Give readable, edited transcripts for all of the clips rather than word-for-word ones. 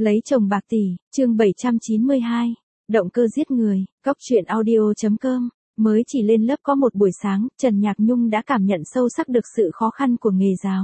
Lấy chồng bạc tỷ, chương 792, động cơ giết người, Cóc truyện audio.com. Mới chỉ lên lớp có một buổi sáng, Trần Nhạc Nhung đã cảm nhận sâu sắc được sự khó khăn của nghề giáo.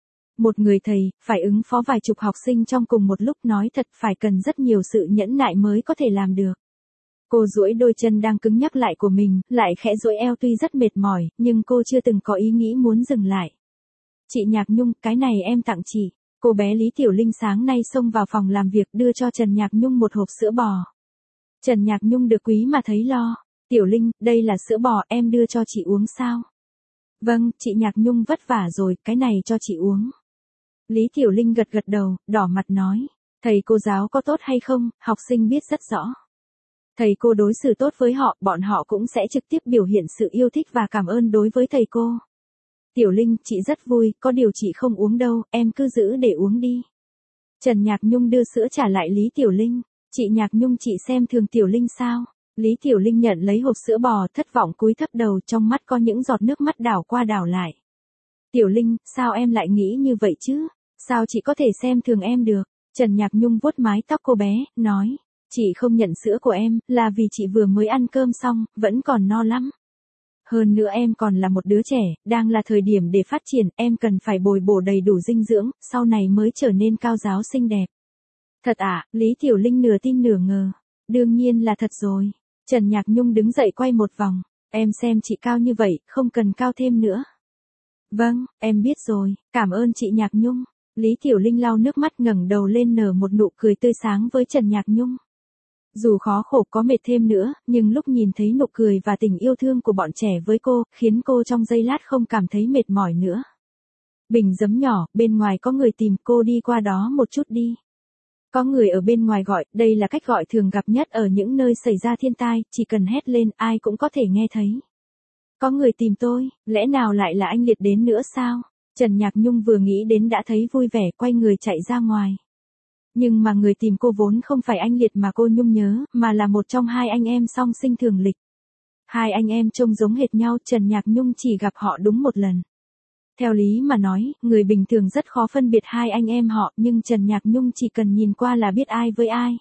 Một người thầy, phải ứng phó vài chục học sinh trong cùng một lúc, nói thật phải cần rất nhiều sự nhẫn nại mới có thể làm được. Cô duỗi đôi chân đang cứng nhắc lại của mình, lại khẽ duỗi eo, tuy rất mệt mỏi, nhưng cô chưa từng có ý nghĩ muốn dừng lại. Chị Nhạc Nhung, cái này em tặng chị. Cô bé Lý Tiểu Linh sáng nay xông vào phòng làm việc đưa cho Trần Nhạc Nhung một hộp sữa bò. Trần Nhạc Nhung được quý mà thấy lo. Tiểu Linh, đây là sữa bò, em đưa cho chị uống sao? Vâng, chị Nhạc Nhung vất vả rồi, cái này cho chị uống. Lý Tiểu Linh gật gật đầu, đỏ mặt nói. Thầy cô giáo có tốt hay không, học sinh biết rất rõ. Thầy cô đối xử tốt với họ, bọn họ cũng sẽ trực tiếp biểu hiện sự yêu thích và cảm ơn đối với thầy cô. Tiểu Linh, chị rất vui, có điều chị không uống đâu, em cứ giữ để uống đi. Trần Nhạc Nhung đưa sữa trả lại Lý Tiểu Linh. Chị Nhạc Nhung, chị xem thường Tiểu Linh sao? Lý Tiểu Linh nhận lấy hộp sữa bò, thất vọng cúi thấp đầu, trong mắt có những giọt nước mắt đảo qua đảo lại. Tiểu Linh, sao em lại nghĩ như vậy chứ? Sao chị có thể xem thường em được? Trần Nhạc Nhung vuốt mái tóc cô bé, nói. Chị không nhận sữa của em, là vì chị vừa mới ăn cơm xong, vẫn còn no lắm. Hơn nữa em còn là một đứa trẻ, đang là thời điểm để phát triển, em cần phải bồi bổ đầy đủ dinh dưỡng, sau này mới trở nên cao giáo xinh đẹp. Thật à? Lý Tiểu Linh nửa tin nửa ngờ. Đương nhiên là thật rồi. Trần Nhạc Nhung đứng dậy quay một vòng. Em xem chị cao như vậy, không cần cao thêm nữa. Vâng, em biết rồi, cảm ơn chị Nhạc Nhung. Lý Tiểu Linh lau nước mắt ngẩng đầu lên nở một nụ cười tươi sáng với Trần Nhạc Nhung. Dù khó khổ có mệt thêm nữa, nhưng lúc nhìn thấy nụ cười và tình yêu thương của bọn trẻ với cô, khiến cô trong giây lát không cảm thấy mệt mỏi nữa. Bình giấm nhỏ, bên ngoài có người tìm, cô đi qua đó một chút đi. Có người ở bên ngoài gọi, đây là cách gọi thường gặp nhất ở những nơi xảy ra thiên tai, chỉ cần hét lên, ai cũng có thể nghe thấy. Có người tìm tôi, lẽ nào lại là anh Liệt đến nữa sao? Trần Nhạc Nhung vừa nghĩ đến đã thấy vui vẻ, quay người chạy ra ngoài. Nhưng mà người tìm cô vốn không phải anh Liệt mà cô Nhung nhớ, mà là một trong hai anh em song sinh Thường Lịch. Hai anh em trông giống hệt nhau, Trần Nhạc Nhung chỉ gặp họ đúng một lần. Theo lý mà nói, người bình thường rất khó phân biệt hai anh em họ, nhưng Trần Nhạc Nhung chỉ cần nhìn qua là biết ai với ai.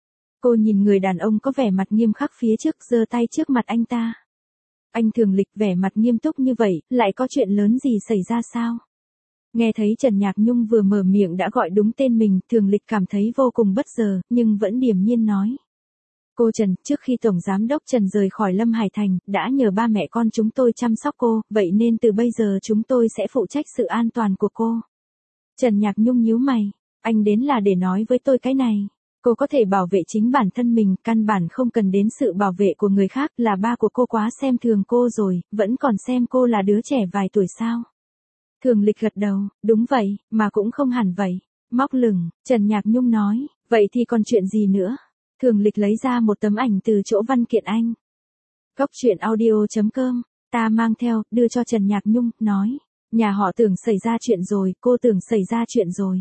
Cô nhìn người đàn ông có vẻ mặt nghiêm khắc phía trước, giơ tay trước mặt anh ta. Anh Thường Lịch vẻ mặt nghiêm túc như vậy, lại có chuyện lớn gì xảy ra sao? Nghe thấy Trần Nhạc Nhung vừa mở miệng đã gọi đúng tên mình, Thường Lịch cảm thấy vô cùng bất ngờ, nhưng vẫn điềm nhiên nói. Cô Trần, trước khi Tổng Giám đốc Trần rời khỏi Lâm Hải Thành, đã nhờ ba mẹ con chúng tôi chăm sóc cô, vậy nên từ bây giờ chúng tôi sẽ phụ trách sự an toàn của cô. Trần Nhạc Nhung nhíu mày, anh đến là để nói với tôi cái này. Cô có thể bảo vệ chính bản thân mình, căn bản không cần đến sự bảo vệ của người khác, là ba của cô quá xem thường cô rồi, vẫn còn xem cô là đứa trẻ vài tuổi sao. Thường Lịch gật đầu, đúng vậy, mà cũng không hẳn vậy. Móc lửng, Trần Nhạc Nhung nói, vậy thì còn chuyện gì nữa? Thường Lịch lấy ra một tấm ảnh từ chỗ văn kiện anh. Cóc truyện audio.com, ta mang theo, đưa cho Trần Nhạc Nhung, nói. Nhà họ Tưởng xảy ra chuyện rồi, cô Tưởng xảy ra chuyện rồi.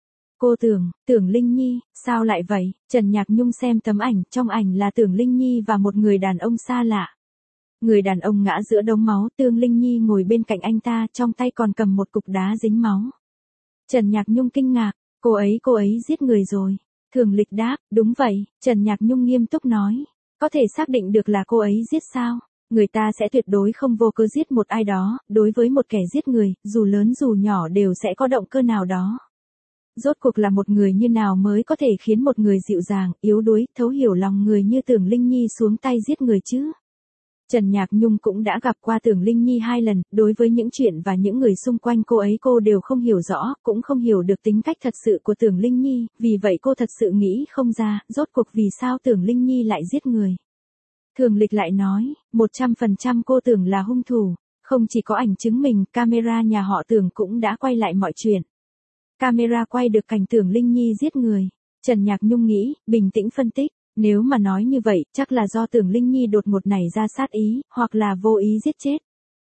Cô Tưởng Linh Nhi, sao lại vậy? Trần Nhạc Nhung xem tấm ảnh, trong ảnh là Tưởng Linh Nhi và một người đàn ông xa lạ. Người đàn ông ngã giữa đống máu, Tưởng Linh Nhi ngồi bên cạnh anh ta, trong tay còn cầm một cục đá dính máu. Trần Nhạc Nhung kinh ngạc, cô ấy giết người rồi. Thường Lịch đáp, đúng vậy. Trần Nhạc Nhung nghiêm túc nói, có thể xác định được là cô ấy giết sao? Người ta sẽ tuyệt đối không vô cớ giết một ai đó, đối với một kẻ giết người, dù lớn dù nhỏ đều sẽ có động cơ nào đó. Rốt cuộc là một người như nào mới có thể khiến một người dịu dàng, yếu đuối, thấu hiểu lòng người như Tưởng Linh Nhi xuống tay giết người chứ? Trần Nhạc Nhung cũng đã gặp qua Tưởng Linh Nhi 2 lần, đối với những chuyện và những người xung quanh cô ấy cô đều không hiểu rõ, cũng không hiểu được tính cách thật sự của Tưởng Linh Nhi, vì vậy cô thật sự nghĩ không ra, rốt cuộc vì sao Tưởng Linh Nhi lại giết người. Thường Lịch lại nói, 100% cô Tưởng là hung thủ, không chỉ có ảnh chứng mình, camera nhà họ Tưởng cũng đã quay lại mọi chuyện. Camera quay được cảnh Tưởng Linh Nhi giết người. Trần Nhạc Nhung nghĩ, bình tĩnh phân tích. Nếu mà nói như vậy, chắc là do Tưởng Linh Nhi đột ngột nảy ra sát ý, hoặc là vô ý giết chết.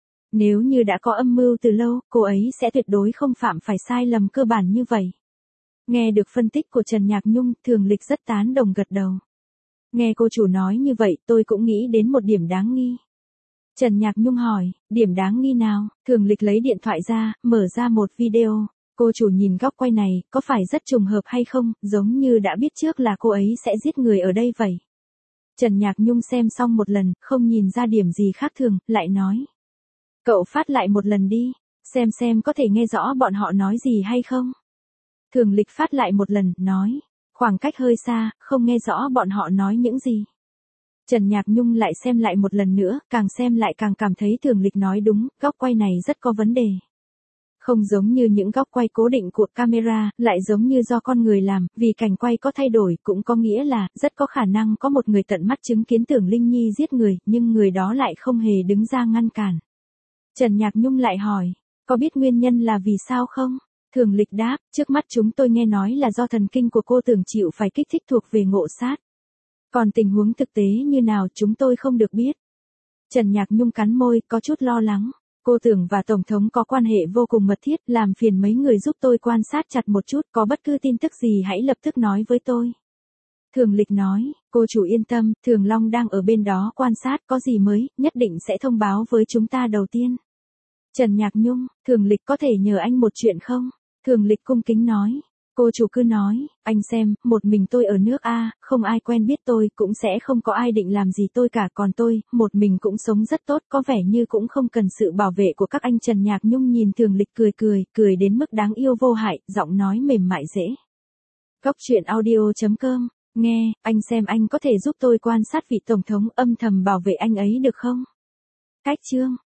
Nếu như đã có âm mưu từ lâu, cô ấy sẽ tuyệt đối không phạm phải sai lầm cơ bản như vậy. Nghe được phân tích của Trần Nhạc Nhung, Thường Lịch rất tán đồng gật đầu. Nghe cô chủ nói như vậy, tôi cũng nghĩ đến một điểm đáng nghi. Trần Nhạc Nhung hỏi, điểm đáng nghi nào? Thường Lịch lấy điện thoại ra, mở ra một video. Cô chủ nhìn góc quay này, có phải rất trùng hợp hay không, giống như đã biết trước là cô ấy sẽ giết người ở đây vậy. Trần Nhạc Nhung xem xong một lần, không nhìn ra điểm gì khác thường, lại nói. Cậu phát lại một lần đi, xem có thể nghe rõ bọn họ nói gì hay không. Thường Lịch phát lại một lần, nói. Khoảng cách hơi xa, không nghe rõ bọn họ nói những gì. Trần Nhạc Nhung lại xem lại một lần nữa, càng xem lại càng cảm thấy Thường Lịch nói đúng, góc quay này rất có vấn đề. Không giống như những góc quay cố định của camera, lại giống như do con người làm, vì cảnh quay có thay đổi cũng có nghĩa là, rất có khả năng có một người tận mắt chứng kiến Tưởng Linh Nhi giết người, nhưng người đó lại không hề đứng ra ngăn cản. Trần Nhạc Nhung lại hỏi, có biết nguyên nhân là vì sao không? Thường Lịch đáp, trước mắt chúng tôi nghe nói là do thần kinh của cô Tưởng chịu phải kích thích thuộc về ngộ sát. Còn tình huống thực tế như nào chúng tôi không được biết. Trần Nhạc Nhung cắn môi, có chút lo lắng. Cô Tưởng và Tổng thống có quan hệ vô cùng mật thiết, làm phiền mấy người giúp tôi quan sát chặt một chút, có bất cứ tin tức gì hãy lập tức nói với tôi. Thường Lịch nói, cô chủ yên tâm, Thường Long đang ở bên đó quan sát, có gì mới, nhất định sẽ thông báo với chúng ta đầu tiên. Trần Nhạc Nhung, Thường Lịch có thể nhờ anh một chuyện không? Thường Lịch cung kính nói. Cô chủ cứ nói, anh xem, một mình tôi ở nước A, không ai quen biết tôi, cũng sẽ không có ai định làm gì tôi cả, còn tôi, một mình cũng sống rất tốt, có vẻ như cũng không cần sự bảo vệ của các anh. Trần Nhạc Nhung nhìn Thường Lịch cười đến mức đáng yêu vô hại, giọng nói mềm mại dễ. Góc truyện audio.com, nghe, anh xem anh có thể giúp tôi quan sát vị Tổng thống âm thầm bảo vệ anh ấy được không? Cách chương.